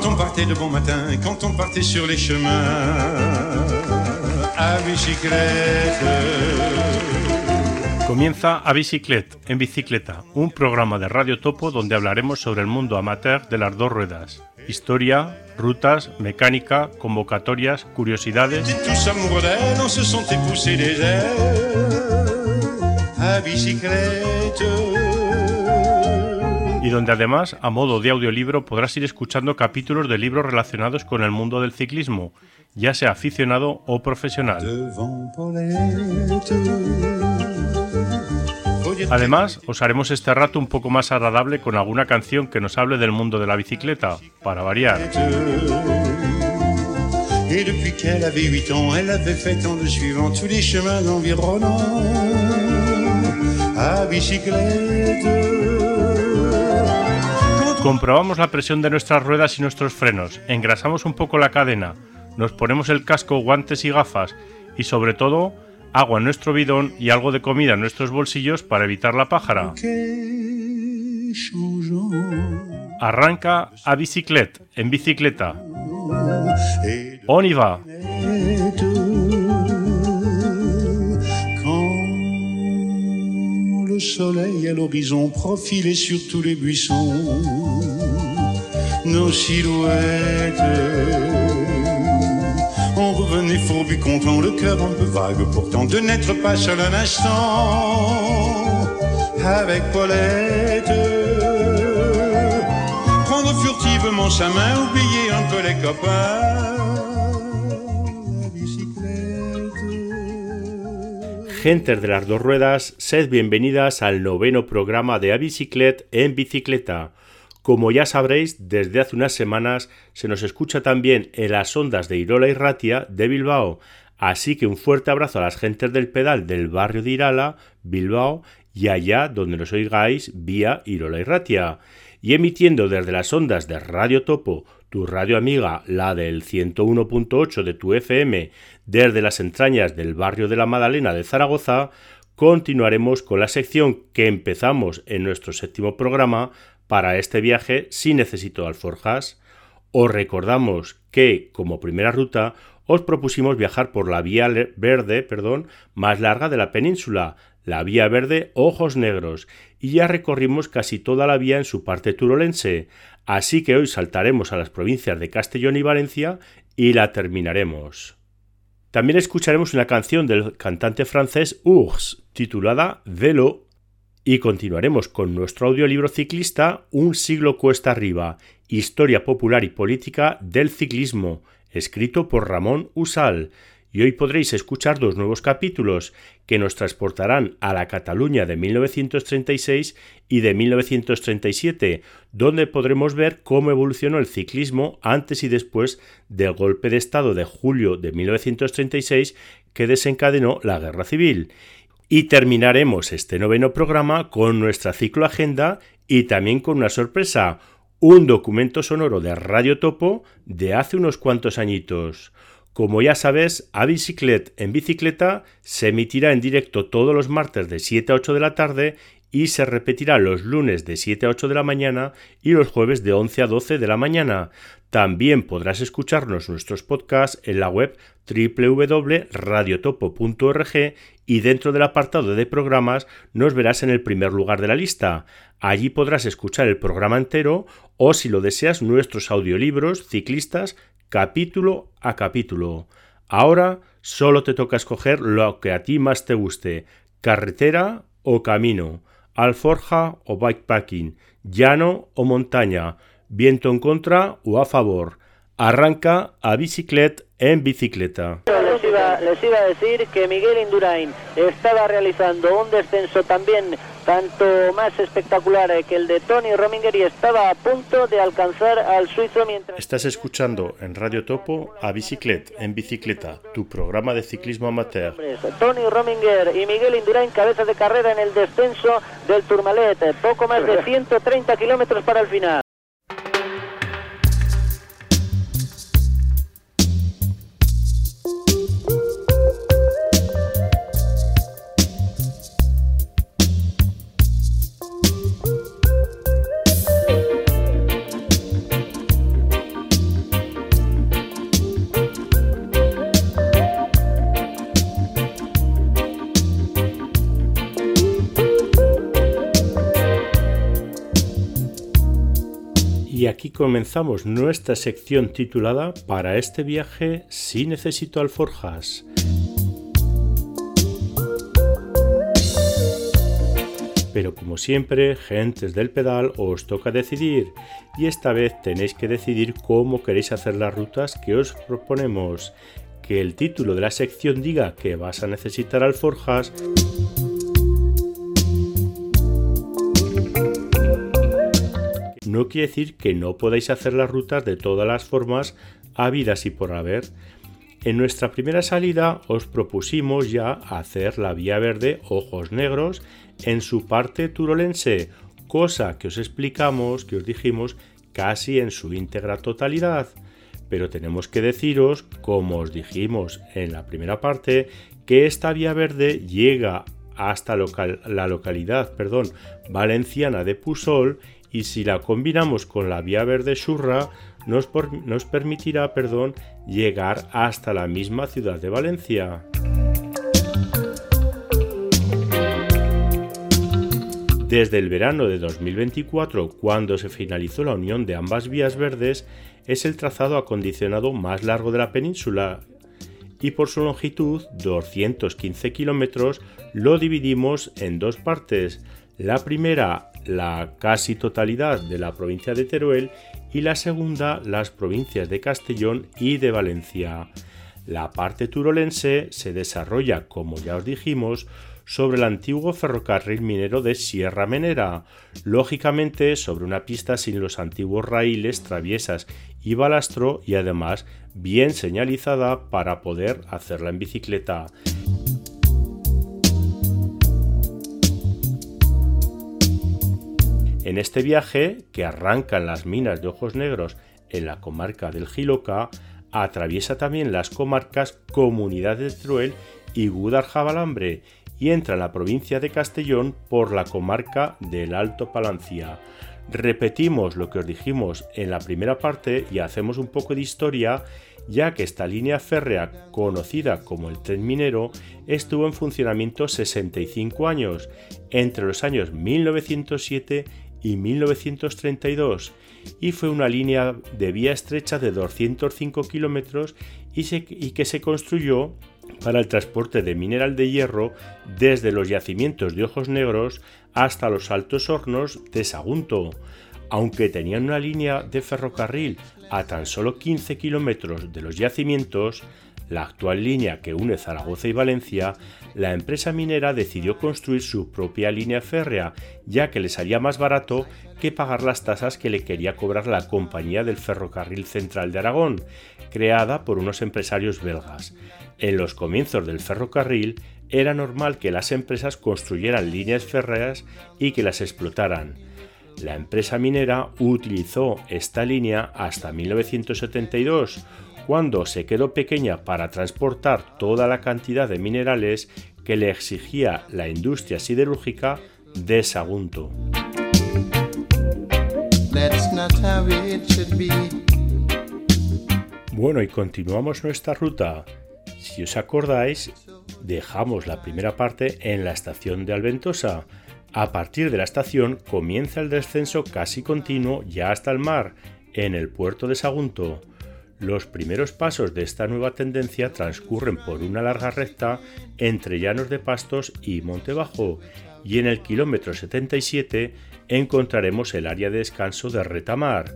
on partait de bon matin, quand on partait sur les chemins à bicyclette. Comienza A Bicicleta, en bicicleta, un programa de Radio Topo donde hablaremos sobre el mundo amateur de las dos ruedas. Historia, rutas, mecánica, convocatorias, curiosidades. Tous amoureux d'elle, on se sentait pousser des ailes à bicyclette. Y donde además, a modo de audiolibro, podrás ir escuchando capítulos de libros relacionados con el mundo del ciclismo, ya sea aficionado o profesional. Además, os haremos este rato un poco más agradable con alguna canción que nos hable del mundo de la bicicleta, para variar. Et depuis qu'elle avait 8 ans, elle avait fait en le suivant tous les chemins environnants à bicyclette. Comprobamos la presión de nuestras ruedas y nuestros frenos, engrasamos un poco la cadena, nos ponemos el casco, guantes y gafas y sobre todo agua en nuestro bidón y algo de comida en nuestros bolsillos para evitar la pájara. Arranca A Bicicleta, en bicicleta. On y va. Le soleil à l'horizon profilait sur tous les buissons, nos silhouettes. On revenait fourbu, content, le cœur un peu vague, pourtant de n'être pas seul un instant avec Paulette. Prendre furtivement sa main, oublier un peu les copains. Gentes de las dos ruedas, sed bienvenidas al 9º programa de A Bicicleta en bicicleta. Como ya sabréis, desde hace unas semanas se nos escucha también en las ondas de Irola y Ratia de Bilbao, así que un fuerte abrazo a las gentes del pedal del barrio de Irala, Bilbao, y allá donde nos oigáis vía Irola y Ratia. Y emitiendo desde las ondas de Radio Topo, tu radio amiga, la del 101.8 de tu FM, desde las entrañas del barrio de la Madalena de Zaragoza, continuaremos con la sección que empezamos en nuestro 7º programa para este viaje Si necesito alforjas. Os recordamos que, como primera ruta, os propusimos viajar por la vía verde, más larga de la península, la vía verde Ojos Negros, y ya recorrimos casi toda la vía en su parte turolense, así que hoy saltaremos a las provincias de Castellón y Valencia y la terminaremos. También escucharemos una canción del cantante francés Urs, titulada Vélo, y continuaremos con nuestro audiolibro ciclista Un siglo cuesta arriba, historia popular y política del ciclismo, escrito por Ramón Usal. Y hoy podréis escuchar 2 nuevos capítulos que nos transportarán a la Cataluña de 1936 y de 1937, donde podremos ver cómo evolucionó el ciclismo antes y después del golpe de Estado de julio de 1936 que desencadenó la Guerra Civil. Y terminaremos este 9º programa con nuestra cicloagenda y también con una sorpresa, un documento sonoro de Radio Topo de hace unos cuantos añitos. Como ya sabes, A Bicicleta en bicicleta se emitirá en directo todos los martes de 7 a 8 de la tarde y se repetirá los lunes de 7 a 8 de la mañana y los jueves de 11 a 12 de la mañana. También podrás escucharnos nuestros podcasts en la web www.radiotopo.org y dentro del apartado de programas nos verás en el primer lugar de la lista. Allí podrás escuchar el programa entero o, si lo deseas, nuestros audiolibros ciclistas capítulo a capítulo. Ahora solo te toca escoger lo que a ti más te guste: carretera o camino, alforja o bikepacking, llano o montaña, viento en contra o a favor. Arranca A Bicicleta en bicicleta. Les iba a decir que Miguel Indurain estaba realizando un descenso también tanto más espectacular que el de Tony Rominger y estaba a punto de alcanzar al suizo mientras... Estás escuchando en Radio Topo A Bicicleta en bicicleta, tu programa de ciclismo amateur. Tony Rominger y Miguel Indurain cabeza de carrera en el descenso del Tourmalet, poco más de 130 kilómetros para el final. aquí comenzamos nuestra sección titulada Para este viaje sí necesito alforjas. Pero como siempre, gentes del pedal, os toca decidir y esta vez tenéis que decidir cómo queréis hacer las rutas que os proponemos. Que el título de la sección diga que vas a necesitar alforjas no quiere decir que no podáis hacer las rutas de todas las formas habidas y por haber. En nuestra primera salida os propusimos ya hacer la vía verde Ojos Negros en su parte turolense, cosa que os explicamos, que os dijimos casi en su íntegra totalidad. Pero tenemos que deciros, como os dijimos en la primera parte, que esta vía verde llega hasta la localidad valenciana de Pusol y si la combinamos con la vía verde Surra nos permitirá llegar hasta la misma ciudad de Valencia. Desde el verano de 2024, cuando se finalizó la unión de ambas vías verdes, es el trazado acondicionado más largo de la península y por su longitud, 215 kilómetros, lo dividimos en dos partes. La primera, la casi totalidad de la provincia de Teruel y la segunda, las provincias de Castellón y de Valencia. La parte turolense se desarrolla, como ya os dijimos, sobre el antiguo ferrocarril minero de Sierra Menera, lógicamente sobre una pista sin los antiguos raíles, traviesas y balastro y además bien señalizada para poder hacerla en bicicleta. En este viaje, que arranca en las minas de Ojos Negros en la comarca del Jiloca, atraviesa también las comarcas Comunidad de Teruel y Gúdar-Jabalambre y entra en la provincia de Castellón por la comarca del Alto Palancia. Repetimos lo que os dijimos en la primera parte y hacemos un poco de historia, ya que esta línea férrea, conocida como el tren minero, estuvo en funcionamiento 65 años, entre los años 1907 y 1932, y fue una línea de vía estrecha de 205 kilómetros y que se construyó para el transporte de mineral de hierro desde los yacimientos de Ojos Negros hasta los Altos Hornos de Sagunto. Aunque tenían una línea de ferrocarril a tan solo 15 kilómetros de los yacimientos, la actual línea que une Zaragoza y Valencia, la empresa minera decidió construir su propia línea férrea, ya que le salía más barato que pagar las tasas que le quería cobrar la Compañía del Ferrocarril Central de Aragón, creada por unos empresarios belgas. En los comienzos del ferrocarril era normal que las empresas construyeran líneas férreas y que las explotaran. La empresa minera utilizó esta línea hasta 1972, cuando se quedó pequeña para transportar toda la cantidad de minerales que le exigía la industria siderúrgica de Sagunto. Bueno, y continuamos nuestra ruta. Si os acordáis, dejamos la primera parte en la estación de Alventosa. A partir de la estación comienza el descenso casi continuo ya hasta el mar, en el puerto de Sagunto. Los primeros pasos de esta nueva tendencia transcurren por una larga recta entre llanos de pastos y monte bajo, y en el kilómetro 77 encontraremos el área de descanso de Retamar.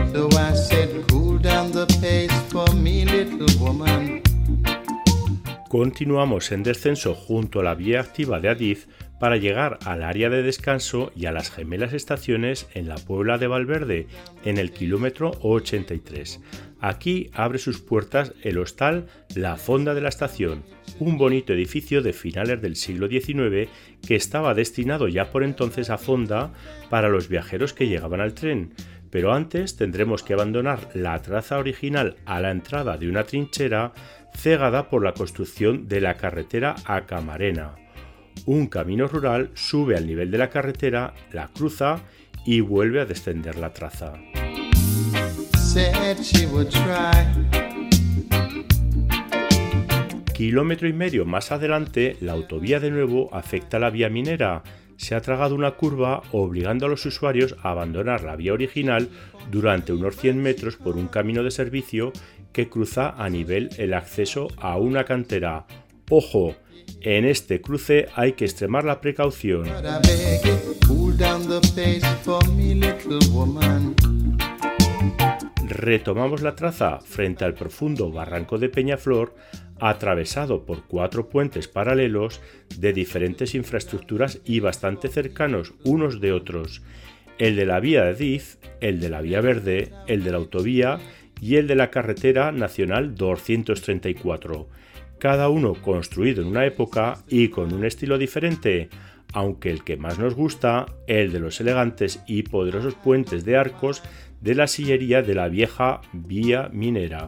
Continuamos en descenso junto a la vía activa de Adif para llegar al área de descanso y a las gemelas estaciones en la Puebla de Valverde, en el kilómetro 83. Aquí abre sus puertas el hostal La Fonda de la Estación, un bonito edificio de finales del siglo XIX que estaba destinado ya por entonces a fonda para los viajeros que llegaban al tren. Pero antes tendremos que abandonar la traza original a la entrada de una trinchera cegada por la construcción de la carretera a Camarena. Un camino rural sube al nivel de la carretera, la cruza y vuelve a descender la traza. Kilómetro y medio más adelante, la autovía de nuevo afecta a la vía minera. se ha tragado una curva obligando a los usuarios a abandonar la vía original durante unos 100 metros por un camino de servicio que cruza a nivel el acceso a una cantera. ¡Ojo! En este cruce hay que extremar la precaución. Retomamos la traza frente al profundo barranco de Peñaflor, atravesado por 4 puentes paralelos de diferentes infraestructuras y bastante cercanos unos de otros: el de la vía de Diz, el de la vía verde, el de la autovía y el de la carretera nacional 234, cada uno construido en una época y con un estilo diferente, aunque el que más nos gusta, el de los elegantes y poderosos puentes de arcos de la sillería de la vieja vía minera.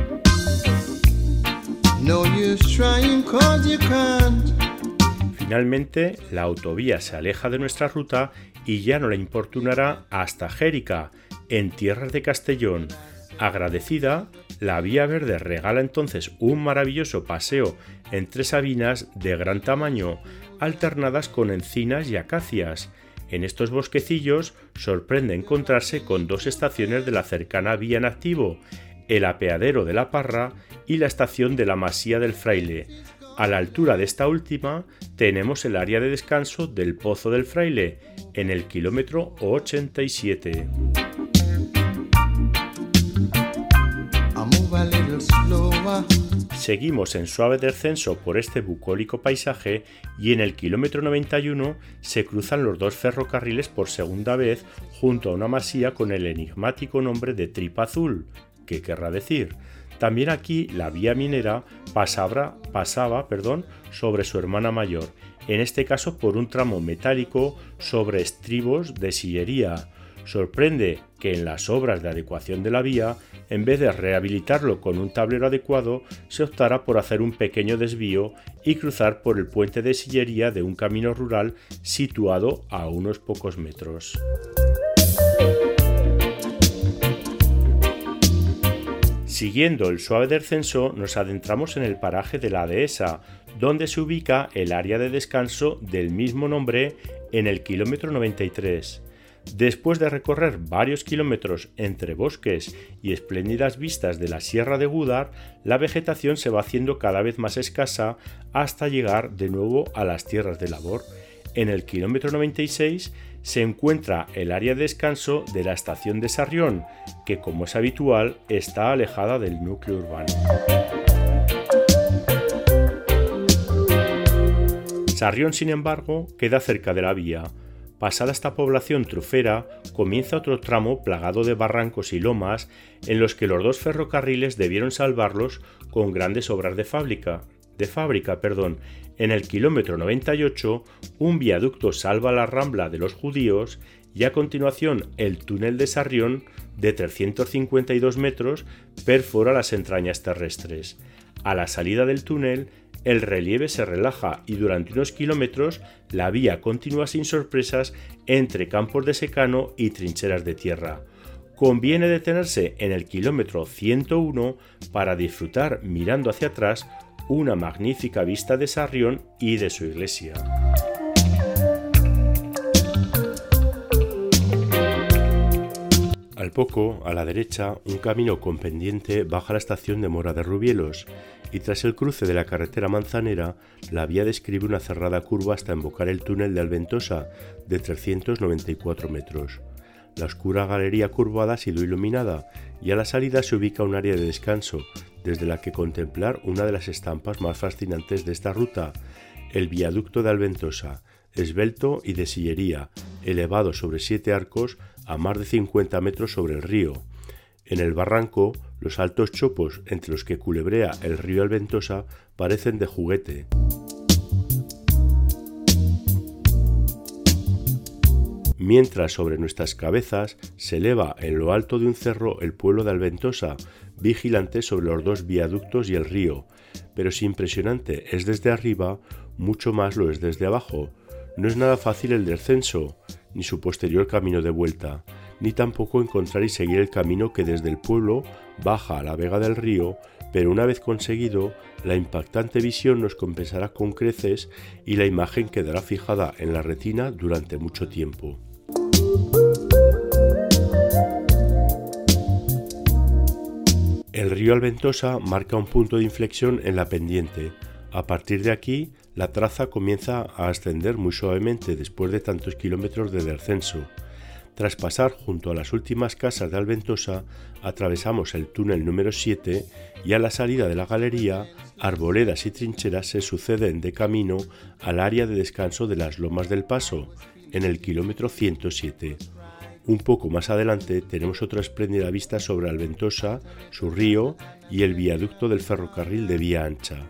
Finalmente, la autovía se aleja de nuestra ruta y ya no la importunará hasta Jérica, en tierras de Castellón. Agradecida, la vía verde regala entonces un maravilloso paseo entre sabinas de gran tamaño, alternadas con encinas y acacias. En estos bosquecillos sorprende encontrarse con 2 estaciones de la cercana vía en activo, el apeadero de la Parra y la estación de la Masía del Fraile. A la altura de esta última tenemos el área de descanso del Pozo del Fraile, en el kilómetro 87. Seguimos en suave descenso por este bucólico paisaje y en el kilómetro 91 se cruzan los 2 ferrocarriles por segunda vez junto a una masía con el enigmático nombre de Tripa Azul. ¿Qué querrá decir? También aquí la vía minera pasaba sobre su hermana mayor, en este caso por un tramo metálico sobre estribos de sillería. Sorprende que en las obras de adecuación de la vía, en vez de rehabilitarlo con un tablero adecuado, se optara por hacer un pequeño desvío y cruzar por el puente de sillería de un camino rural situado a unos pocos metros. Siguiendo el suave descenso, nos adentramos en el paraje de la Dehesa, donde se ubica el área de descanso del mismo nombre en el kilómetro 93. Después de recorrer varios kilómetros entre bosques y espléndidas vistas de la Sierra de Gúdar, la vegetación se va haciendo cada vez más escasa hasta llegar de nuevo a las tierras de labor. En el kilómetro 96 se encuentra el área de descanso de la estación de Sarrión, que, como es habitual, está alejada del núcleo urbano. Sarrión, sin embargo, queda cerca de la vía. Pasada esta población trufera, comienza otro tramo plagado de barrancos y lomas en los que los 2 ferrocarriles debieron salvarlos con grandes obras de fábrica. En el kilómetro 98, un viaducto salva la rambla de los judíos y a continuación el túnel de Sarrión, de 352 metros, perfora las entrañas terrestres. A la salida del túnel, el relieve se relaja y durante unos kilómetros la vía continúa sin sorpresas entre campos de secano y trincheras de tierra. Conviene detenerse en el kilómetro 101 para disfrutar, mirando hacia atrás, una magnífica vista de Sarrión y de su iglesia. Al poco, a la derecha, un camino con pendiente baja a la estación de Mora de Rubielos y tras el cruce de la carretera Manzanera, la vía describe una cerrada curva hasta embocar el túnel de Alventosa de 394 metros. La oscura galería curvada ha sido iluminada y a la salida se ubica un área de descanso, desde la que contemplar una de las estampas más fascinantes de esta ruta, el viaducto de Alventosa, esbelto y de sillería, elevado sobre 7 arcos a más de 50 metros sobre el río. En el barranco, los altos chopos entre los que culebrea el río Alventosa parecen de juguete. Mientras sobre nuestras cabezas se eleva en lo alto de un cerro el pueblo de Alventosa, vigilante sobre los 2 viaductos y el río, pero si impresionante es desde arriba, mucho más lo es desde abajo. No es nada fácil el descenso, ni su posterior camino de vuelta, ni tampoco encontrar y seguir el camino que desde el pueblo baja a la vega del río, pero una vez conseguido, la impactante visión nos compensará con creces y la imagen quedará fijada en la retina durante mucho tiempo. El río Alventosa marca un punto de inflexión en la pendiente. A partir de aquí, la traza comienza a ascender muy suavemente después de tantos kilómetros de descenso. Tras pasar junto a las últimas casas de Alventosa, atravesamos el túnel número 7 y a la salida de la galería, arboledas y trincheras se suceden de camino al área de descanso de las Lomas del Paso, en el kilómetro 107. Un poco más adelante tenemos otra espléndida vista sobre Alventosa, su río y el viaducto del ferrocarril de vía ancha.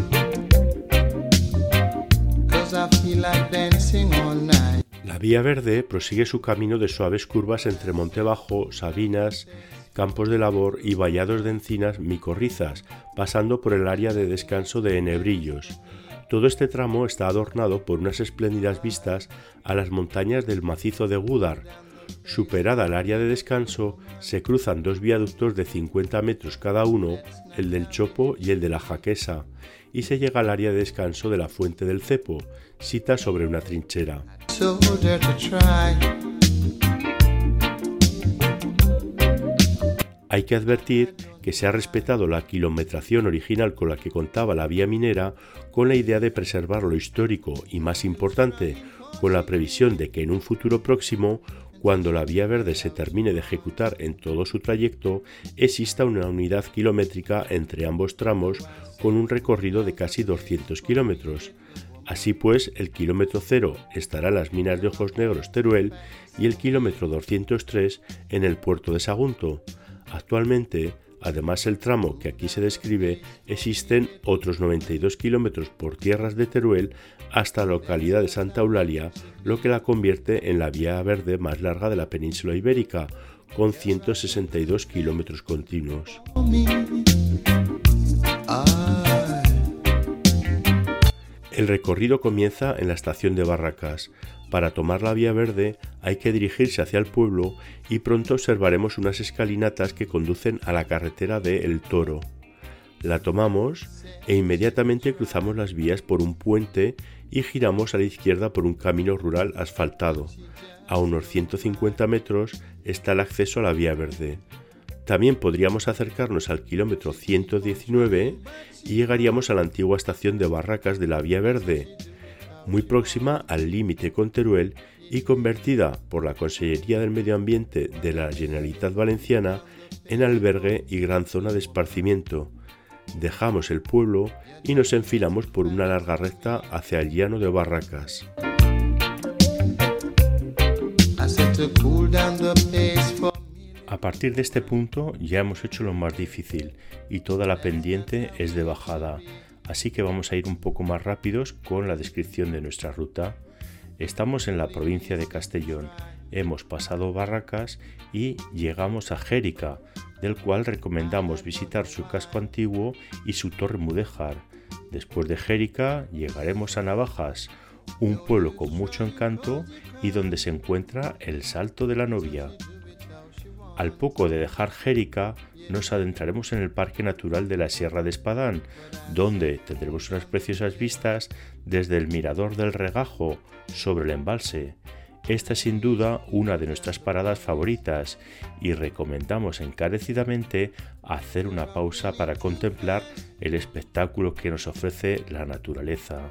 La Vía Verde prosigue su camino de suaves curvas entre Montebajo, Sabinas, campos de labor y vallados de encinas micorrizas, pasando por el área de descanso de Enebrillos. Todo este tramo está adornado por unas espléndidas vistas a las montañas del macizo de Gúdar. Superada el área de descanso, se cruzan dos viaductos de 50 metros cada uno, el del Chopo y el de la Jaquesa, y se llega al área de descanso de la Fuente del Cepo, sita sobre una trinchera. Hay que advertir que se ha respetado la kilometración original con la que contaba la vía minera, con la idea de preservar lo histórico y, más importante, con la previsión de que en un futuro próximo, cuando la Vía Verde se termine de ejecutar en todo su trayecto, exista una unidad kilométrica entre ambos tramos con un recorrido de casi 200 kilómetros. Así pues, el kilómetro 0 estará en las minas de Ojos Negros Teruel y el kilómetro 203 en el puerto de Sagunto. Actualmente, además del tramo que aquí se describe, existen otros 92 kilómetros por tierras de Teruel hasta la localidad de Santa Eulalia, lo que la convierte en la vía verde más larga de la península ibérica, con 162 kilómetros continuos. El recorrido comienza en la estación de Barracas. Para tomar la Vía Verde hay que dirigirse hacia el pueblo y pronto observaremos unas escalinatas que conducen a la carretera de El Toro. La tomamos e inmediatamente cruzamos las vías por un puente y giramos a la izquierda por un camino rural asfaltado. A unos 150 metros está el acceso a la Vía Verde. También podríamos acercarnos al kilómetro 119 y llegaríamos a la antigua estación de Barracas de la Vía Verde, muy próxima al límite con Teruel y convertida por la Consellería del Medio Ambiente de la Generalitat Valenciana en albergue y gran zona de esparcimiento. Dejamos el pueblo y nos enfilamos por una larga recta hacia el llano de Barracas. A partir de este punto ya hemos hecho lo más difícil y toda la pendiente es de bajada, así que vamos a ir un poco más rápidos con la descripción de nuestra ruta. Estamos en la provincia de Castellón, hemos pasado Barracas y llegamos a Xèrica, del cual recomendamos visitar su casco antiguo y su torre mudéjar. Después de Xèrica llegaremos a Navajas, un pueblo con mucho encanto y donde se encuentra el Salto de la Novia. Al poco de dejar Xèrica, nos adentraremos en el Parque Natural de la Sierra de Espadán, donde tendremos unas preciosas vistas desde el Mirador del Regajo sobre el embalse. Esta es sin duda una de nuestras paradas favoritas y recomendamos encarecidamente hacer una pausa para contemplar el espectáculo que nos ofrece la naturaleza.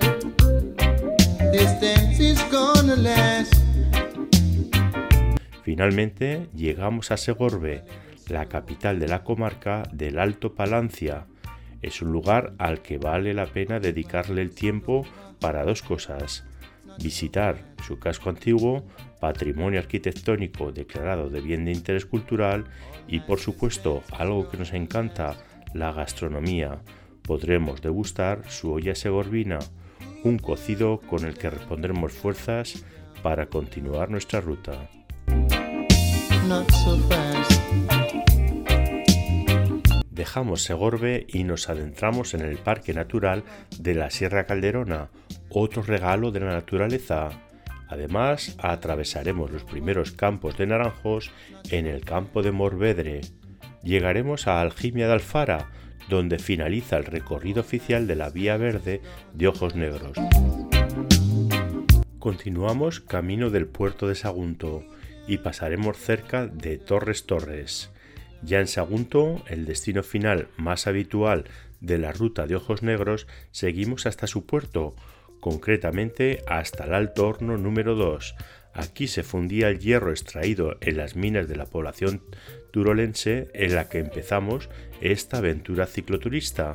Finalmente llegamos a Segorbe, la capital de la comarca del Alto Palancia. Es un lugar al que vale la pena dedicarle el tiempo para dos cosas: visitar su casco antiguo, patrimonio arquitectónico declarado de bien de interés cultural, y por supuesto, algo que nos encanta, la gastronomía. Podremos degustar su olla segorbina, un cocido con el que repondremos fuerzas para continuar nuestra ruta. Dejamos Segorbe y nos adentramos en el Parque Natural de la Sierra Calderona, otro regalo de la naturaleza. Además, atravesaremos los primeros campos de naranjos en el campo de Morvedre. Llegaremos a Algimia de Alfara, donde finaliza el recorrido oficial de la Vía Verde de Ojos Negros. Continuamos camino del puerto de Sagunto y pasaremos cerca de Torres. Ya en Sagunto, el destino final más habitual de la ruta de Ojos Negros, seguimos hasta su puerto, concretamente hasta el Alto Horno número 2. Aquí se fundía el hierro extraído en las minas de la población turolense en la que empezamos esta aventura cicloturista.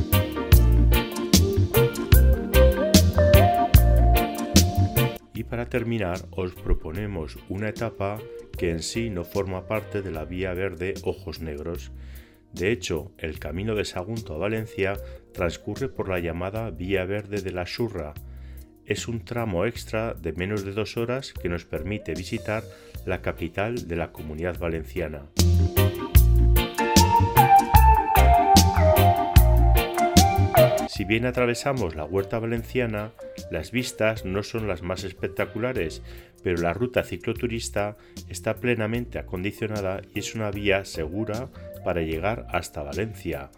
Y para terminar os proponemos una etapa que en sí no forma parte de la Vía Verde Ojos Negros. De hecho, el camino de Sagunto a Valencia transcurre por la llamada Vía Verde de la Xurra. Es un tramo extra de menos de 2 horas que nos permite visitar la capital de la Comunidad Valenciana. Si bien atravesamos la Huerta Valenciana, las vistas no son las más espectaculares, pero la ruta cicloturista está plenamente acondicionada y es una vía segura para llegar hasta Valencia.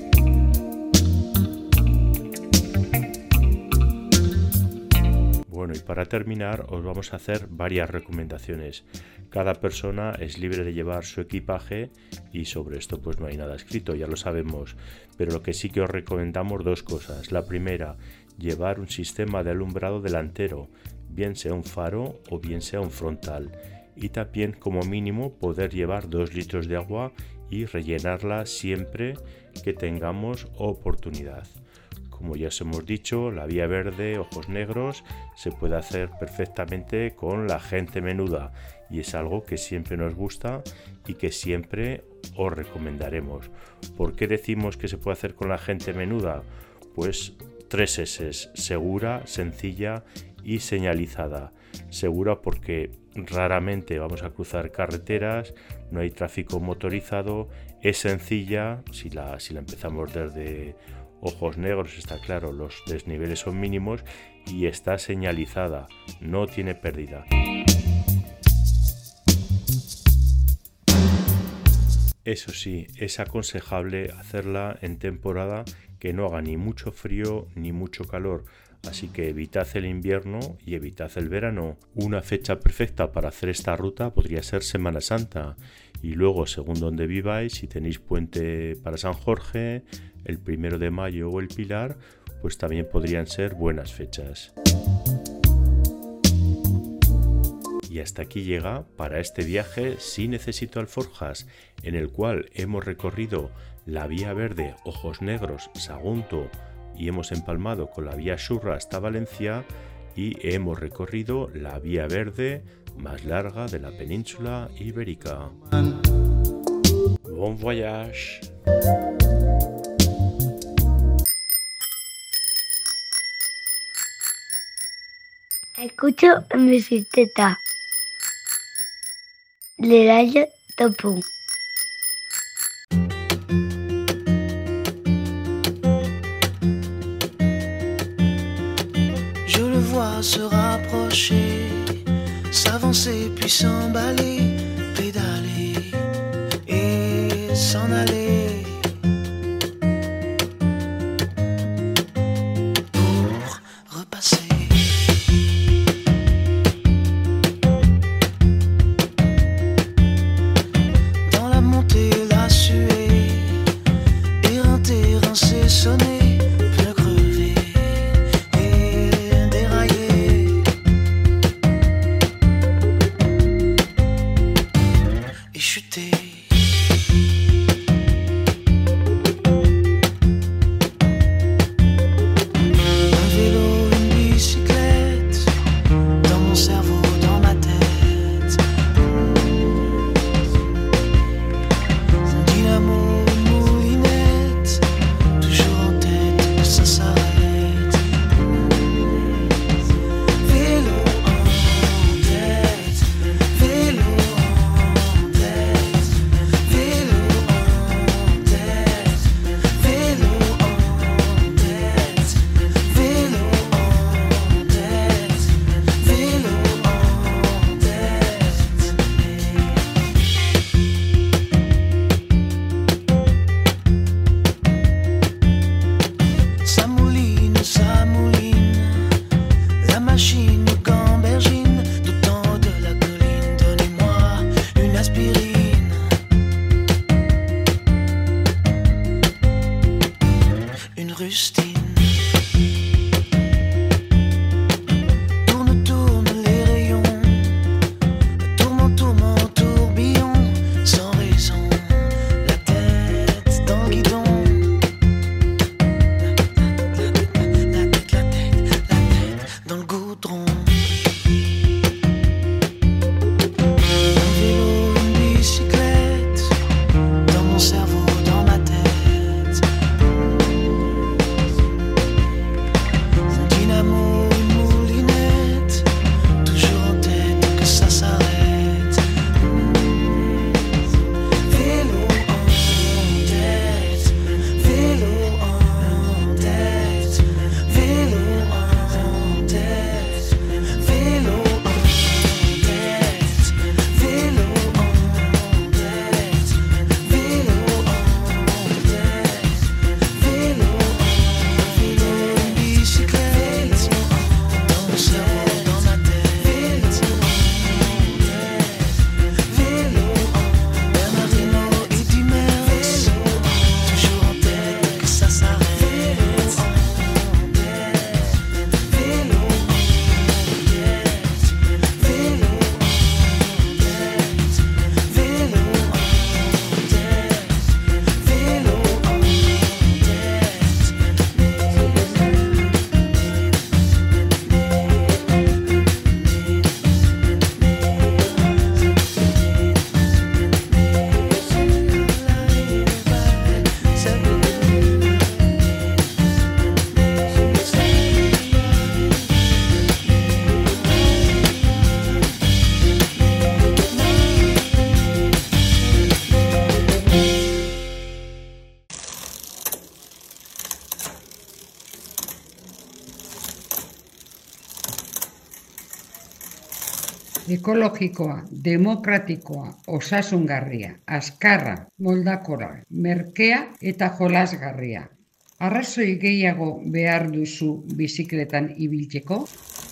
Bueno, y para terminar os vamos a hacer varias recomendaciones. Cada persona es libre de llevar su equipaje y sobre esto pues no hay nada escrito, ya lo sabemos. Pero lo que sí que os recomendamos 2 cosas. La primera, llevar un sistema de alumbrado delantero, bien sea un faro o bien sea un frontal. Y también como mínimo poder llevar 2 litros de agua y rellenarla siempre que tengamos oportunidad. Como ya os hemos dicho, la Vía Verde Ojos Negros se puede hacer perfectamente con la gente menuda y es algo que siempre nos gusta y que siempre os recomendaremos. ¿Por qué decimos que se puede hacer con la gente menuda? Pues 3 S: segura, sencilla y señalizada. Segura porque raramente vamos a cruzar carreteras, no hay tráfico motorizado. Es sencilla si la empezamos desde Ojos Negros, está claro, los desniveles son mínimos, y está señalizada, no tiene pérdida. Eso sí, es aconsejable hacerla en temporada que no haga ni mucho frío ni mucho calor, así que evitad el invierno y evitad el verano. Una fecha perfecta para hacer esta ruta podría ser Semana Santa, y luego según donde viváis, si tenéis puente para San Jorge, el 1 de mayo o el Pilar, pues también podrían ser buenas fechas. Y hasta aquí llega para este viaje Sí Necesito Alforjas, en el cual hemos recorrido la Vía Verde Ojos Negros Sagunto y hemos empalmado con la Vía Xurra hasta Valencia, y hemos recorrido la Vía Verde más larga de la península ibérica. Bon voyage! Escucho en bicicleta. Le rayo topo. Je le vois se rapprocher, s'avancer puis s'emballer, pédaler et s'en aller. Pour repasser. Toujours en tête. rustine. Tourne, tourne les rayons, tourment, tourment, tourbillon, sans raison, la tête dans le guidon. La tête dans le goudron. Un vélo, une bicyclette, dans mon cerveau, dans ma tête. Un dynamo, une moulinette, toujours en tête que ça s'arrête. Vélo en tête, vélo en tête, vélo en tête, vélo en tête, vélo en tête, vélo en tête, vélo, bicyclette, dans mon cerveau, dans ma tête, vélo, Bernardino et Dimerz, toujours en tête que ça s'arrête, vélo, ekologikoa, demokratikoa, osasungarria, azkarra, moldakora, merkea eta jolasgarria. Arrazoi gehiago behar duzu bizikletan ibiltzeko?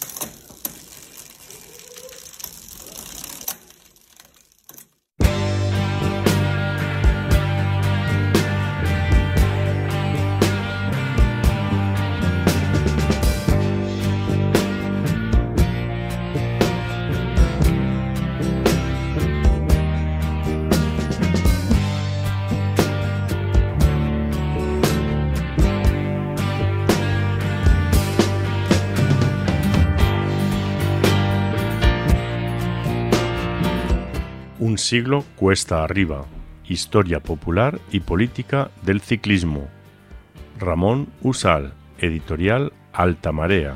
Un siglo cuesta arriba. Historia popular y política del ciclismo. Ramón Usal, editorial Alta Marea.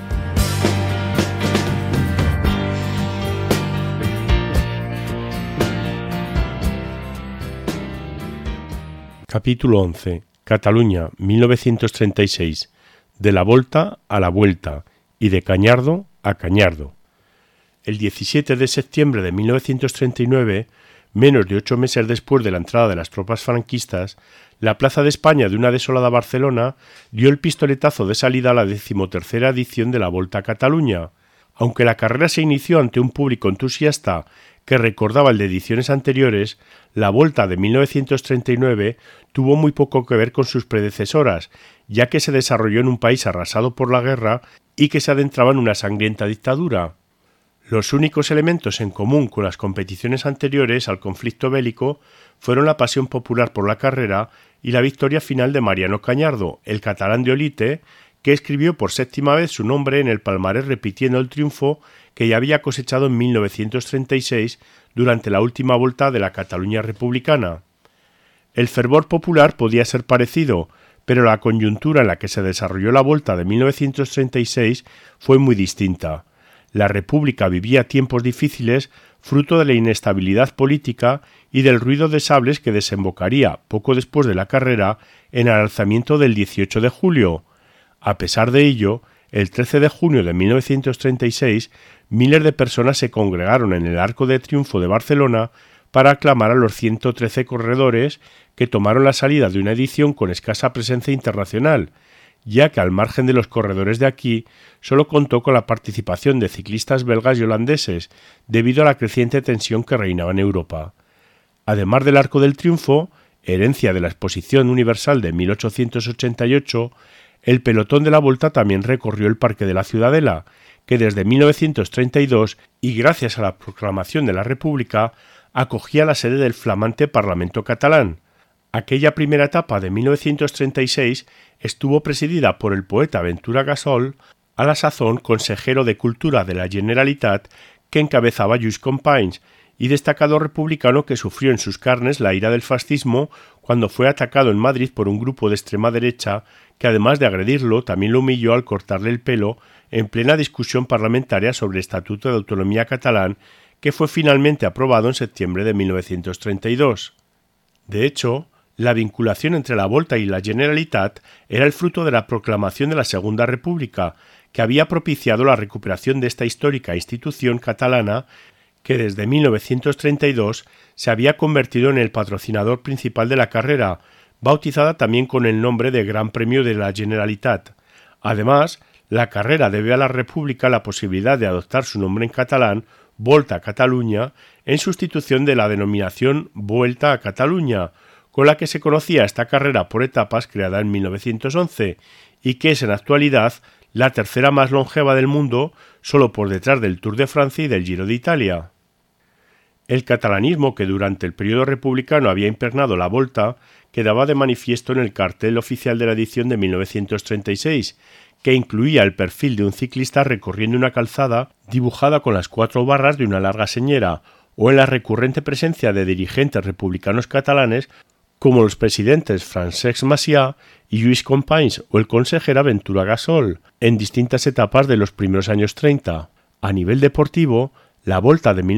Capítulo 11. Cataluña, 1936. De la Volta a la Vuelta y de Cañardo a Cañardo. El 17 de septiembre de 1939, menos de 8 meses después de la entrada de las tropas franquistas, la Plaza de España de una desolada Barcelona dio el pistoletazo de salida a la 13ª edición de la Volta a Cataluña. Aunque la carrera se inició ante un público entusiasta que recordaba el de ediciones anteriores, la Volta de 1939 tuvo muy poco que ver con sus predecesoras, ya que se desarrolló en un país arrasado por la guerra y que se adentraba en una sangrienta dictadura. Los únicos elementos en común con las competiciones anteriores al conflicto bélico fueron la pasión popular por la carrera y la victoria final de Mariano Cañardo, el catalán de Olite, que escribió por 7ª vez su nombre en el palmarés repitiendo el triunfo que ya había cosechado en 1936 durante la última Volta de la Cataluña republicana. El fervor popular podía ser parecido, pero la coyuntura en la que se desarrolló la Volta de 1936 fue muy distinta. La República vivía tiempos difíciles fruto de la inestabilidad política y del ruido de sables que desembocaría, poco después de la carrera, en el alzamiento del 18 de julio. A pesar de ello, el 13 de junio de 1936, miles de personas se congregaron en el Arco de Triunfo de Barcelona para aclamar a los 113 corredores que tomaron la salida de una edición con escasa presencia internacional, ya que al margen de los corredores de aquí, solo contó con la participación de ciclistas belgas y holandeses, debido a la creciente tensión que reinaba en Europa. Además del Arco del Triunfo, herencia de la Exposición Universal de 1888, el pelotón de la Volta también recorrió el Parque de la Ciudadela, que desde 1932, y gracias a la proclamación de la República, acogía la sede del flamante Parlamento catalán. Aquella primera etapa de 1936 estuvo presidida por el poeta Ventura Gasol, a la sazón consejero de Cultura de la Generalitat, que encabezaba Lluís Companys, y destacado republicano que sufrió en sus carnes la ira del fascismo cuando fue atacado en Madrid por un grupo de extrema derecha que, además de agredirlo, también lo humilló al cortarle el pelo en plena discusión parlamentaria sobre el Estatuto de Autonomía catalán, que fue finalmente aprobado en septiembre de 1932. De hecho, la vinculación entre la Volta y la Generalitat era el fruto de la proclamación de la Segunda República, que había propiciado la recuperación de esta histórica institución catalana que desde 1932 se había convertido en el patrocinador principal de la carrera, bautizada también con el nombre de Gran Premio de la Generalitat. Además, la carrera debe a la República la posibilidad de adoptar su nombre en catalán, Volta a Catalunya, en sustitución de la denominación Vuelta a Catalunya, con la que se conocía esta carrera por etapas creada en 1911, y que es en actualidad la tercera más longeva del mundo, solo por detrás del Tour de Francia y del Giro de Italia. El catalanismo que durante el periodo republicano había impregnado la Volta quedaba de manifiesto en el cartel oficial de la edición de 1936, que incluía el perfil de un ciclista recorriendo una calzada dibujada con las 4 barras de una larga señera, o en la recurrente presencia de dirigentes republicanos catalanes como los presidentes Francesc Macià y Lluís Companys o el consejero Ventura Gasol, en distintas etapas de los primeros años 30. A nivel deportivo, la Volta de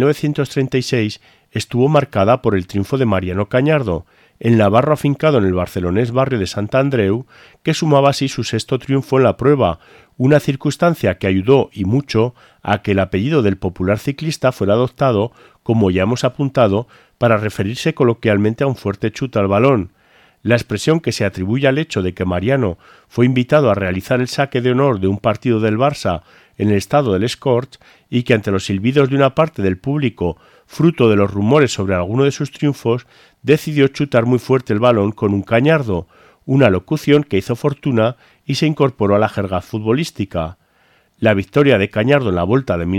1936 estuvo marcada por el triunfo de Mariano Cañardo, el navarro afincado en el barcelonés barrio de Sant Andreu, que sumaba así su 6º triunfo en la prueba, una circunstancia que ayudó y mucho a que el apellido del popular ciclista fuera adoptado, como ya hemos apuntado, para referirse coloquialmente a un fuerte chute al balón. La expresión que se atribuye al hecho de que Mariano fue invitado a realizar el saque de honor de un partido del Barça en el estado del Escorch y que ante los silbidos de una parte del público, fruto de los rumores sobre alguno de sus triunfos, decidió chutar muy fuerte el balón con un cañardo, una locución que hizo fortuna y se incorporó a la jerga futbolística. La victoria de Cañardo en la Volta de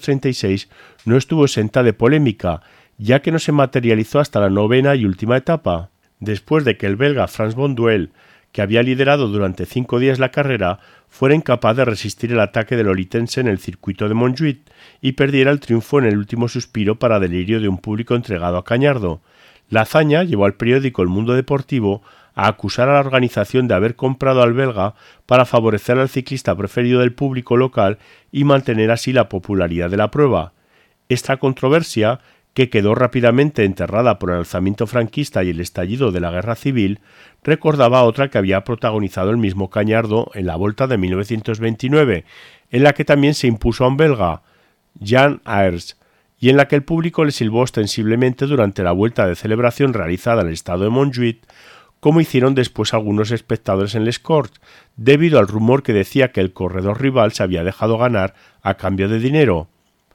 1936 no estuvo exenta de polémica, ya que no se materializó hasta la 9ª y última etapa. Después de que el belga Frans Bonduel, que había liderado durante 5 días la carrera, fuera incapaz de resistir el ataque del olitense en el circuito de Montjuïc y perdiera el triunfo en el último suspiro para delirio de un público entregado a Cañardo. La hazaña llevó al periódico El Mundo Deportivo a acusar a la organización de haber comprado al belga para favorecer al ciclista preferido del público local y mantener así la popularidad de la prueba. Esta controversia, que quedó rápidamente enterrada por el alzamiento franquista y el estallido de la Guerra Civil, recordaba otra que había protagonizado el mismo Cañardo en la Volta de 1929, en la que también se impuso a un belga, Jan Ayers, y en la que el público le silbó ostensiblemente durante la vuelta de celebración realizada en el estado de Montjuïc, como hicieron después algunos espectadores en Les Corts, debido al rumor que decía que el corredor rival se había dejado ganar a cambio de dinero.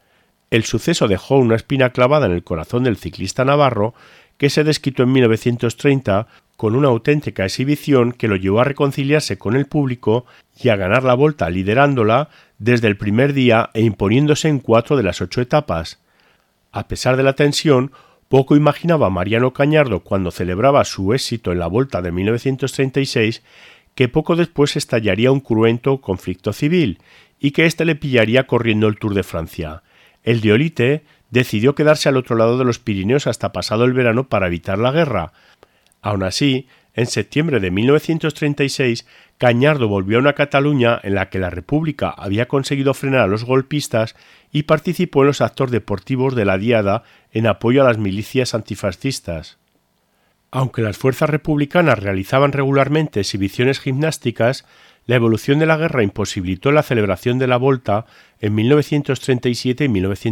El suceso dejó una espina clavada en el corazón del ciclista navarro, que se desquitó en 1930 con una auténtica exhibición que lo llevó a reconciliarse con el público y a ganar la Volta liderándola desde el primer día e imponiéndose en 4 de las 8 etapas. A pesar de la tensión, poco imaginaba Mariano Cañardo cuando celebraba su éxito en la Volta de 1936 que poco después estallaría un cruento conflicto civil y que éste le pillaría corriendo el Tour de Francia. El de Olite decidió quedarse al otro lado de los Pirineos hasta pasado el verano para evitar la guerra. Aun así, en septiembre de 1936, Cañardo volvió a una Cataluña en la que la República había conseguido frenar a los golpistas y participó en los actos deportivos de la Diada en apoyo a las milicias antifascistas. Aunque las fuerzas republicanas realizaban regularmente exhibiciones gimnásticas, la evolución de la guerra imposibilitó la celebración de la Volta en 1937 y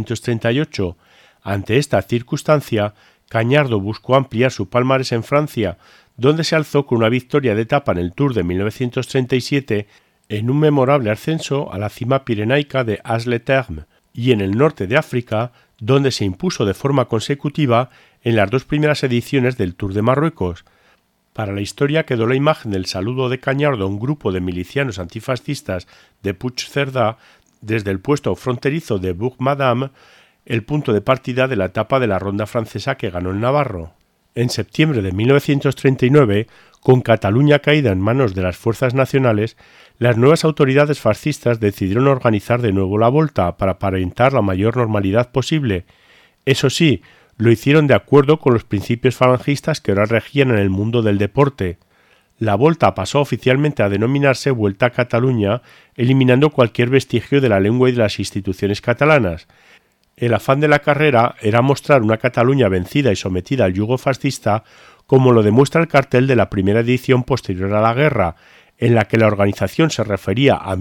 1938. Ante esta circunstancia, Cañardo buscó ampliar su palmarés en Francia, donde se alzó con una victoria de etapa en el Tour de 1937 en un memorable ascenso a la cima pirenaica de As-le-Terme, y en el norte de África, donde se impuso de forma consecutiva en las 2 primeras ediciones del Tour de Marruecos. Para la historia quedó la imagen del saludo de Cañardo a un grupo de milicianos antifascistas de Puigcerdá desde el puesto fronterizo de Bourg-Madame, el punto de partida de la etapa de la ronda francesa que ganó el navarro. En septiembre de 1939, con Cataluña caída en manos de las fuerzas nacionales, las nuevas autoridades fascistas decidieron organizar de nuevo la Volta para aparentar la mayor normalidad posible. Eso sí, lo hicieron de acuerdo con los principios falangistas que ahora regían en el mundo del deporte. La Volta pasó oficialmente a denominarse Vuelta a Cataluña, eliminando cualquier vestigio de la lengua y de las instituciones catalanas. El afán de la carrera era mostrar una Cataluña vencida y sometida al yugo fascista, como lo demuestra el cartel de la primera edición posterior a la guerra, en la que la organización se refería a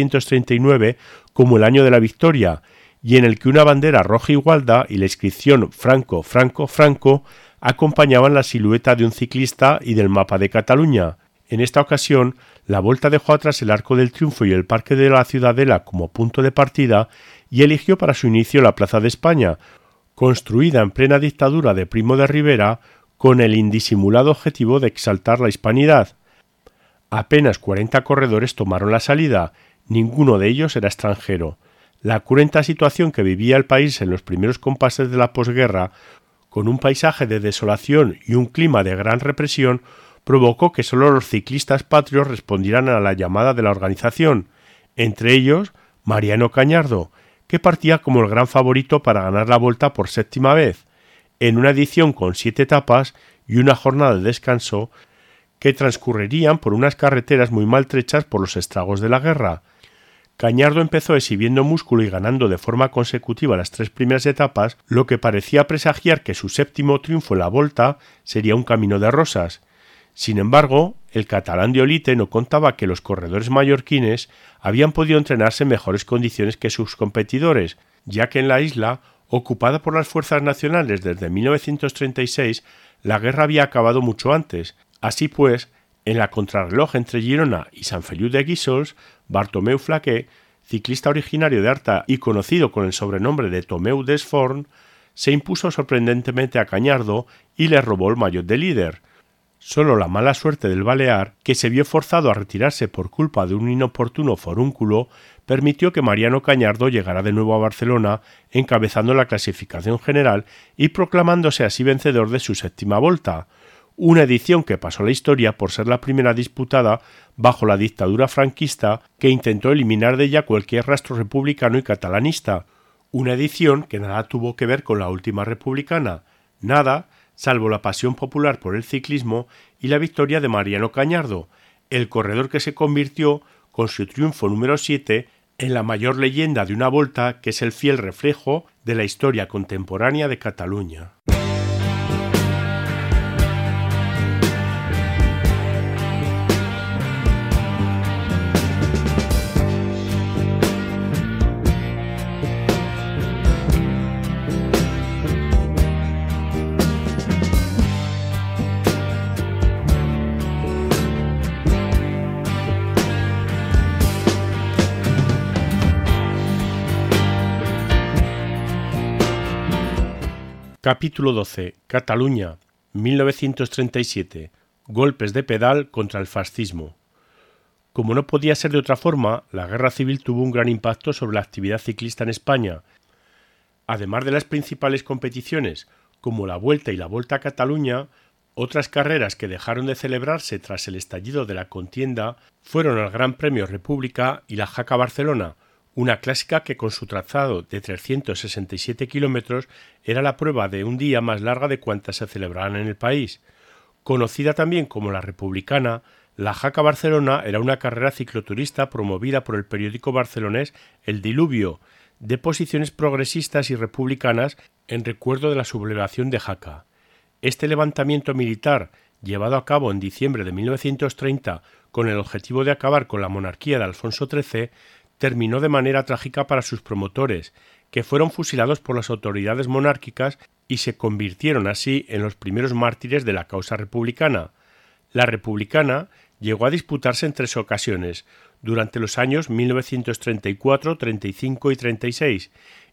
1939 como el año de la victoria, y en el que una bandera roja igualda y la inscripción Franco, Franco, Franco acompañaban la silueta de un ciclista y del mapa de Cataluña. En esta ocasión, la Volta dejó atrás el Arco del Triunfo y el Parque de la Ciudadela como punto de partida y eligió para su inicio la Plaza de España, construida en plena dictadura de Primo de Rivera con el indisimulado objetivo de exaltar la hispanidad. Apenas 40 corredores tomaron la salida, ninguno de ellos era extranjero. La cruenta situación que vivía el país en los primeros compases de la posguerra, con un paisaje de desolación y un clima de gran represión, provocó que solo los ciclistas patrios respondieran a la llamada de la organización, entre ellos Mariano Cañardo, que partía como el gran favorito para ganar la Volta por 7ª vez, en una edición con 7 etapas y una jornada de descanso que transcurrirían por unas carreteras muy maltrechas por los estragos de la guerra. Cañardo empezó exhibiendo músculo y ganando de forma consecutiva las 3 primeras etapas, lo que parecía presagiar que su 7º triunfo en la Volta sería un camino de rosas. Sin embargo, el catalán de Olite no contaba que los corredores mallorquines habían podido entrenarse en mejores condiciones que sus competidores, ya que en la isla, ocupada por las fuerzas nacionales desde 1936, la guerra había acabado mucho antes. Así pues, en la contrarreloj entre Girona y Sant Feliu de Guíxols, Bartomeu Flaquer, ciclista originario de Arta y conocido con el sobrenombre de Tomeu d'Esforn, se impuso sorprendentemente a Cañardo y le robó el maillot de líder. Solo la mala suerte del balear, que se vio forzado a retirarse por culpa de un inoportuno forúnculo, permitió que Mariano Cañardo llegara de nuevo a Barcelona, encabezando la clasificación general y proclamándose así vencedor de su 7ª Volta, una edición que pasó a la historia por ser la primera disputada bajo la dictadura franquista, que intentó eliminar de ella cualquier rastro republicano y catalanista, una edición que nada tuvo que ver con la última republicana, nada, salvo la pasión popular por el ciclismo y la victoria de Mariano Cañardo, el corredor que se convirtió, con su triunfo número 7, en la mayor leyenda de una Volta que es el fiel reflejo de la historia contemporánea de Cataluña. Capítulo 12. Cataluña, 1937. Golpes de pedal contra el fascismo. Como no podía ser de otra forma, la guerra civil tuvo un gran impacto sobre la actividad ciclista en España. Además de las principales competiciones, como la Vuelta y la Volta a Cataluña, otras carreras que dejaron de celebrarse tras el estallido de la contienda fueron el Gran Premio República y la Jaca Barcelona, una clásica que con su trazado de 367 kilómetros era la prueba de un día más larga de cuantas se celebraban en el país. Conocida también como la Republicana, la Jaca Barcelona era una carrera cicloturista promovida por el periódico barcelonés El Diluvio, de posiciones progresistas y republicanas en recuerdo de la sublevación de Jaca. Este levantamiento militar, llevado a cabo en diciembre de 1930 con el objetivo de acabar con la monarquía de Alfonso XIII, terminó de manera trágica para sus promotores, que fueron fusilados por las autoridades monárquicas y se convirtieron así en los primeros mártires de la causa republicana. La Republicana llegó a disputarse en 3 ocasiones, durante los años 1934, 35 y 36,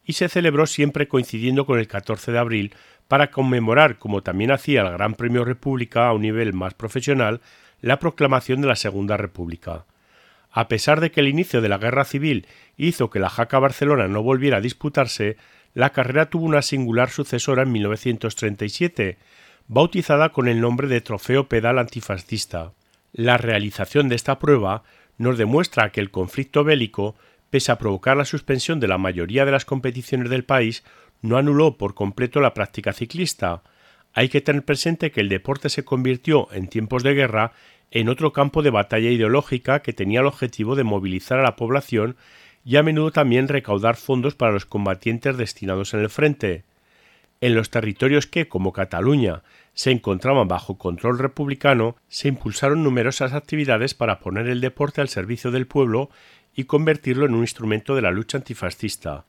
y se celebró siempre coincidiendo con el 14 de abril para conmemorar, como también hacía el Gran Premio República a un nivel más profesional, la proclamación de la Segunda República. A pesar de que el inicio de la Guerra Civil hizo que la Jaca Barcelona no volviera a disputarse, la carrera tuvo una singular sucesora en 1937, bautizada con el nombre de Trofeo Pedal Antifascista. La realización de esta prueba nos demuestra que el conflicto bélico, pese a provocar la suspensión de la mayoría de las competiciones del país, no anuló por completo la práctica ciclista. Hay que tener presente que el deporte se convirtió, en tiempos de guerra, en otro campo de batalla ideológica que tenía el objetivo de movilizar a la población y a menudo también recaudar fondos para los combatientes destinados en el frente. En los territorios que, como Cataluña, se encontraban bajo control republicano, se impulsaron numerosas actividades para poner el deporte al servicio del pueblo y convertirlo en un instrumento de la lucha antifascista.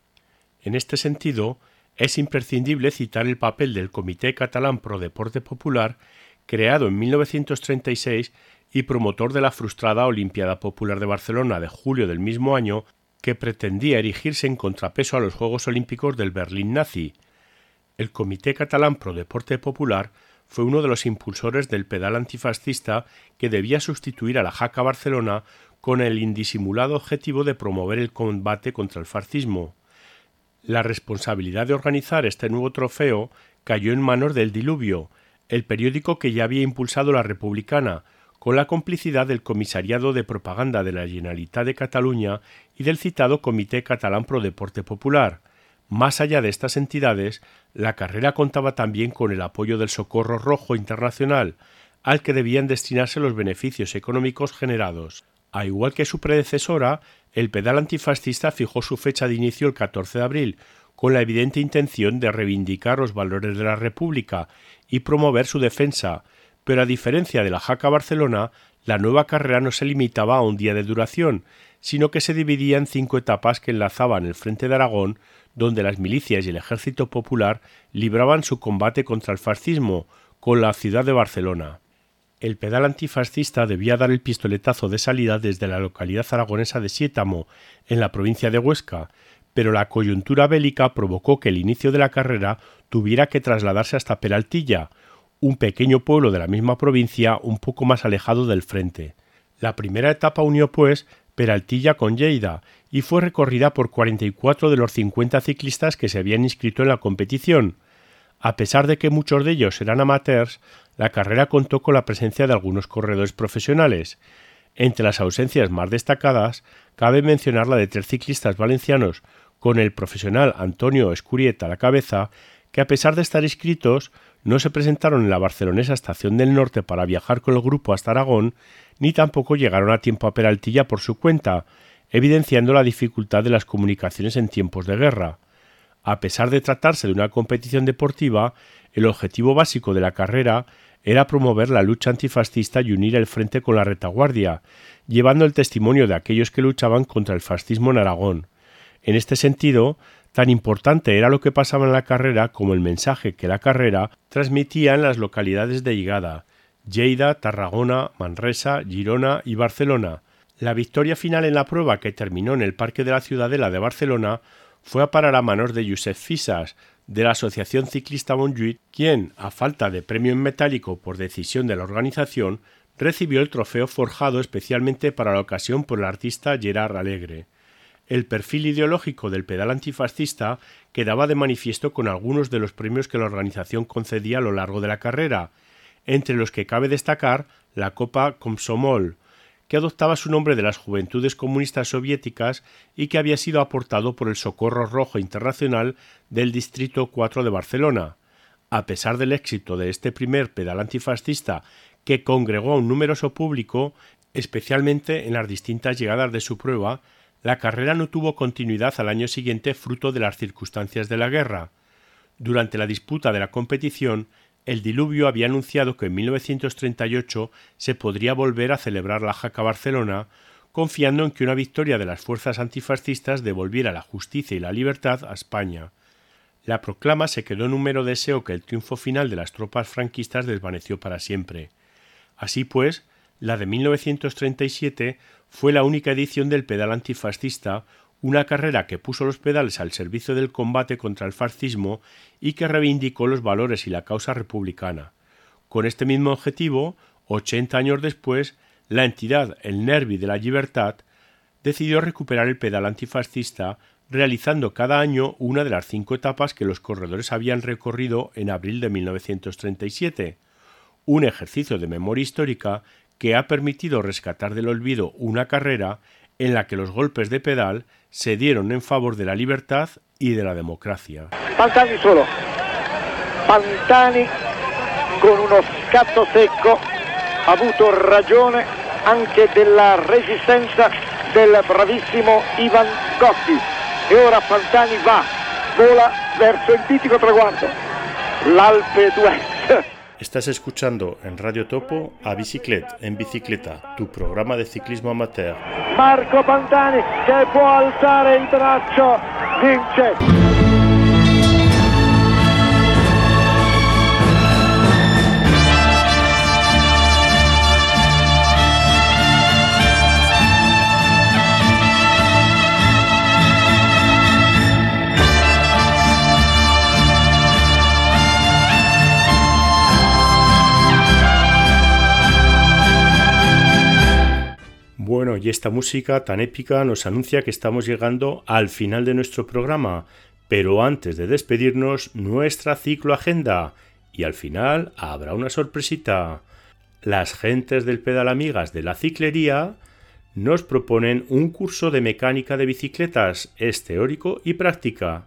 En este sentido, es imprescindible citar el papel del Comité Catalán Pro Deporte Popular, creado en 1936 y promotor de la frustrada Olimpiada Popular de Barcelona de julio del mismo año, que pretendía erigirse en contrapeso a los Juegos Olímpicos del Berlín nazi. El Comité Catalán Pro Deporte Popular fue uno de los impulsores del pedal antifascista que debía sustituir a la Jaca Barcelona con el indisimulado objetivo de promover el combate contra el fascismo. La responsabilidad de organizar este nuevo trofeo cayó en manos del Diluvio, el periódico que ya había impulsado la Republicana, con la complicidad del Comisariado de Propaganda de la Generalitat de Cataluña y del citado Comité Catalán Pro Deporte Popular. Más allá de estas entidades, la carrera contaba también con el apoyo del Socorro Rojo Internacional, al que debían destinarse los beneficios económicos generados. A igual que su predecesora, el pedal antifascista fijó su fecha de inicio el 14 de abril, con la evidente intención de reivindicar los valores de la República y promover su defensa, pero a diferencia de la Jaca Barcelona, la nueva carrera no se limitaba a un día de duración, sino que se dividía en 5 etapas que enlazaban el frente de Aragón, donde las milicias y el ejército popular libraban su combate contra el fascismo, con la ciudad de Barcelona. El pedal antifascista debía dar el pistoletazo de salida desde la localidad aragonesa de Siétamo, en la provincia de Huesca, pero la coyuntura bélica provocó que el inicio de la carrera tuviera que trasladarse hasta Peraltilla, un pequeño pueblo de la misma provincia un poco más alejado del frente. La primera etapa unió, pues, Peraltilla con Lleida y fue recorrida por 44 de los 50 ciclistas que se habían inscrito en la competición. A pesar de que muchos de ellos eran amateurs, la carrera contó con la presencia de algunos corredores profesionales. Entre las ausencias más destacadas, cabe mencionar la de 3 ciclistas valencianos, con el profesional Antonio Escurieta a la cabeza, que a pesar de estar inscritos, no se presentaron en la barcelonesa Estación del Norte para viajar con el grupo hasta Aragón, ni tampoco llegaron a tiempo a Peraltilla por su cuenta, evidenciando la dificultad de las comunicaciones en tiempos de guerra. A pesar de tratarse de una competición deportiva, el objetivo básico de la carrera era promover la lucha antifascista y unir el frente con la retaguardia, llevando el testimonio de aquellos que luchaban contra el fascismo en Aragón. En este sentido, tan importante era lo que pasaba en la carrera como el mensaje que la carrera transmitía en las localidades de llegada: Lleida, Tarragona, Manresa, Girona y Barcelona. La victoria final en la prueba, que terminó en el Parque de la Ciudadela de Barcelona, fue a parar a manos de Josep Fisas, de la Asociación Ciclista Montjuïc, quien, a falta de premio en metálico por decisión de la organización, recibió el trofeo forjado especialmente para la ocasión por el artista Gerard Alegre. El perfil ideológico del pedal antifascista quedaba de manifiesto con algunos de los premios que la organización concedía a lo largo de la carrera, entre los que cabe destacar la Copa Komsomol, que adoptaba su nombre de las Juventudes Comunistas Soviéticas y que había sido aportado por el Socorro Rojo Internacional del Distrito 4 de Barcelona. A pesar del éxito de este primer pedal antifascista, que congregó a un numeroso público, especialmente en las distintas llegadas de su prueba, la carrera no tuvo continuidad al año siguiente fruto de las circunstancias de la guerra. Durante la disputa de la competición, el Diluvio había anunciado que en 1938 se podría volver a celebrar la Jaca Barcelona, confiando en que una victoria de las fuerzas antifascistas devolviera la justicia y la libertad a España. La proclama se quedó en un mero deseo que el triunfo final de las tropas franquistas desvaneció para siempre. Así pues, la de 1937 fue la única edición del pedal antifascista, una carrera que puso los pedales al servicio del combate contra el fascismo y que reivindicó los valores y la causa republicana. Con este mismo objetivo, 80 años después, la entidad El Nervi de la Llibertat decidió recuperar el pedal antifascista, realizando cada año una de las 5 etapas que los corredores habían recorrido en abril de 1937, un ejercicio de memoria histórica que ha permitido rescatar del olvido una carrera en la que los golpes de pedal se dieron en favor de la libertad y de la democracia. Pantani solo, Pantani con uno scatto secco ha avuto ragione anche della resistenza del bravissimo Ivan Gotti e ora Pantani vola verso il mitico traguardo, l'Alpe d'Huez. Estás escuchando en Radio Topo a Biciclette en bicicleta, tu programa de ciclismo amateur. Marco Pantani che può alzare il braccio, vince. Bueno, y esta música tan épica nos anuncia que estamos llegando al final de nuestro programa, pero antes de despedirnos, nuestra cicloagenda, y al final habrá una sorpresita. Las gentes del Pedal Amigas de la Ciclería nos proponen un curso de mecánica de bicicletas, es teórico y práctico,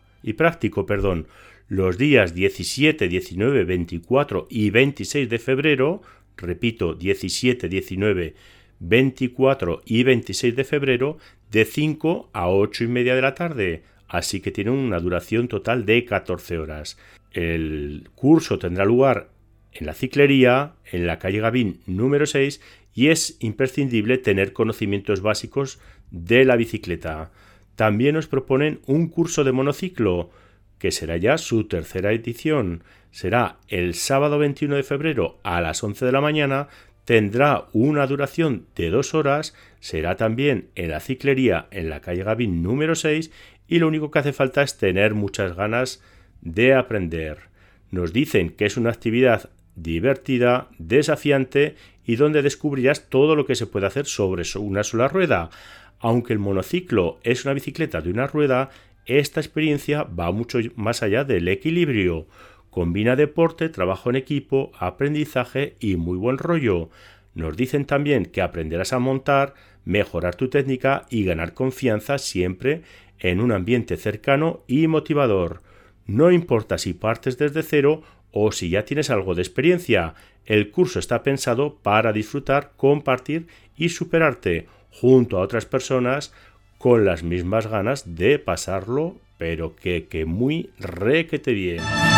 los días 17, 19, 24 y 26 de febrero, repito, 17, 19, 24 y 26 de febrero, de 5 a 8 y media de la tarde, así que tiene una duración total de 14 horas. El curso tendrá lugar en la Ciclería, en la calle Gavín número 6, y es imprescindible tener conocimientos básicos de la bicicleta. También nos proponen un curso de monociclo, que será ya su tercera edición. Será el sábado 21 de febrero a las 11 de la mañana, tendrá una duración de 2 horas, será también en la Ciclería, en la calle Gavín número 6, y lo único que hace falta es tener muchas ganas de aprender. Nos dicen que es una actividad divertida, desafiante y donde descubrirás todo lo que se puede hacer sobre una sola rueda. Aunque el monociclo es una bicicleta de una rueda, esta experiencia va mucho más allá del equilibrio. Combina deporte, trabajo en equipo, aprendizaje y muy buen rollo. Nos dicen también que aprenderás a montar, mejorar tu técnica y ganar confianza siempre en un ambiente cercano y motivador. No importa si partes desde cero o si ya tienes algo de experiencia, el curso está pensado para disfrutar, compartir y superarte junto a otras personas con las mismas ganas de pasarlo, pero que muy requete bien.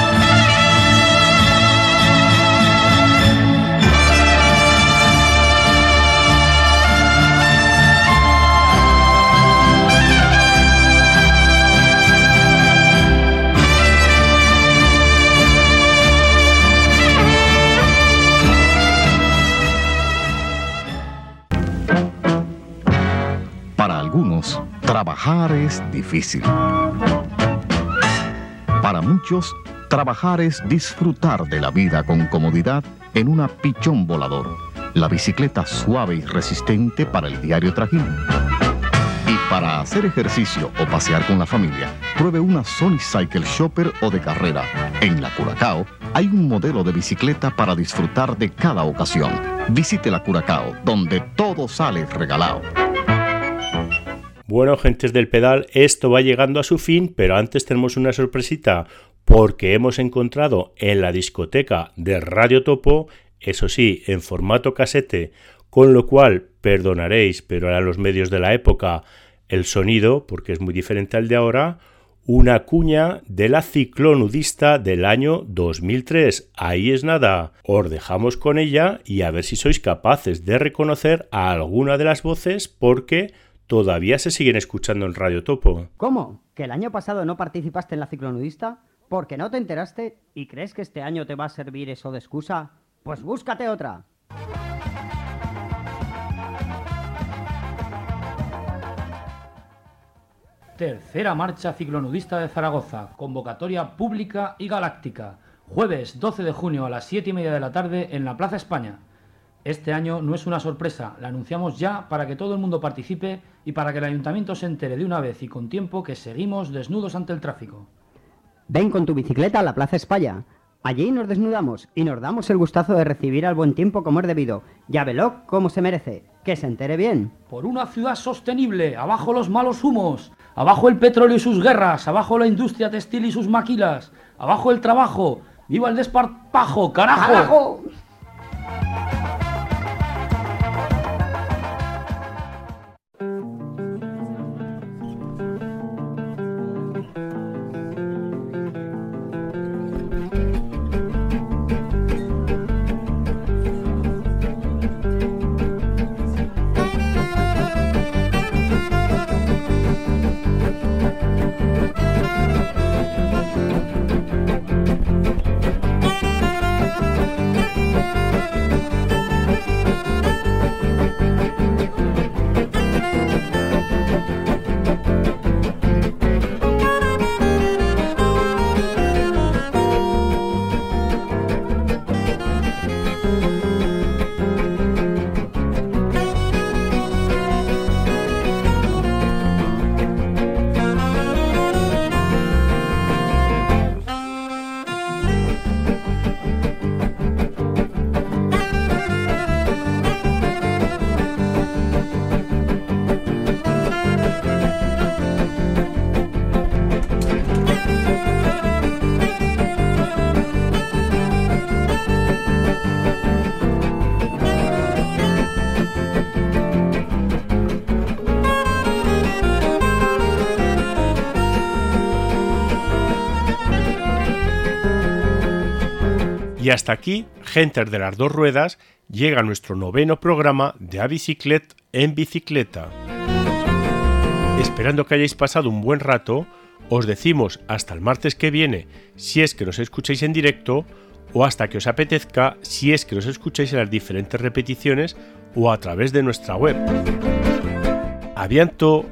Para algunos, trabajar es difícil. Para muchos, trabajar es disfrutar de la vida con comodidad en una pichón volador, la bicicleta suave y resistente para el diario trajín. Y para hacer ejercicio o pasear con la familia, pruebe una Sony Cycle Shopper o de carrera. En la Curacao hay un modelo de bicicleta para disfrutar de cada ocasión. Visite la Curacao, donde todo sale regalado. Bueno, gentes del pedal, esto va llegando a su fin, pero antes tenemos una sorpresita, porque hemos encontrado en la discoteca de Radio Topo, eso sí, en formato casete, con lo cual, perdonaréis, pero a los medios de la época, el sonido, porque es muy diferente al de ahora, una cuña de la ciclonudista del año 2003. Ahí es nada, os dejamos con ella y a ver si sois capaces de reconocer a alguna de las voces, porque todavía se siguen escuchando en Radio Topo. ¿Cómo? ¿Que el año pasado no participaste en la ciclonudista? ¿Porque no te enteraste? ¿Y crees que este año te va a servir eso de excusa? Pues búscate otra. Tercera marcha ciclonudista de Zaragoza, convocatoria pública y galáctica. Jueves 12 de junio a las 7:30 de la tarde en la Plaza España. Este año no es una sorpresa, la anunciamos ya para que todo el mundo participe y para que el ayuntamiento se entere de una vez y con tiempo que seguimos desnudos ante el tráfico. Ven con tu bicicleta a la Plaza España. Allí nos desnudamos y nos damos el gustazo de recibir al buen tiempo como es debido. Ya velo como se merece, que se entere bien. Por una ciudad sostenible, abajo los malos humos, abajo el petróleo y sus guerras, abajo la industria textil y sus maquilas, abajo el trabajo, ¡viva el desparpajo, carajo! ¡Carajo! Y hasta aquí, gentes de las dos ruedas, llega nuestro 9º programa de A Biciclet en bicicleta. Esperando que hayáis pasado un buen rato, os decimos hasta el martes que viene si es que nos escucháis en directo o hasta que os apetezca si es que nos escucháis en las diferentes repeticiones o a través de nuestra web. A bientôt.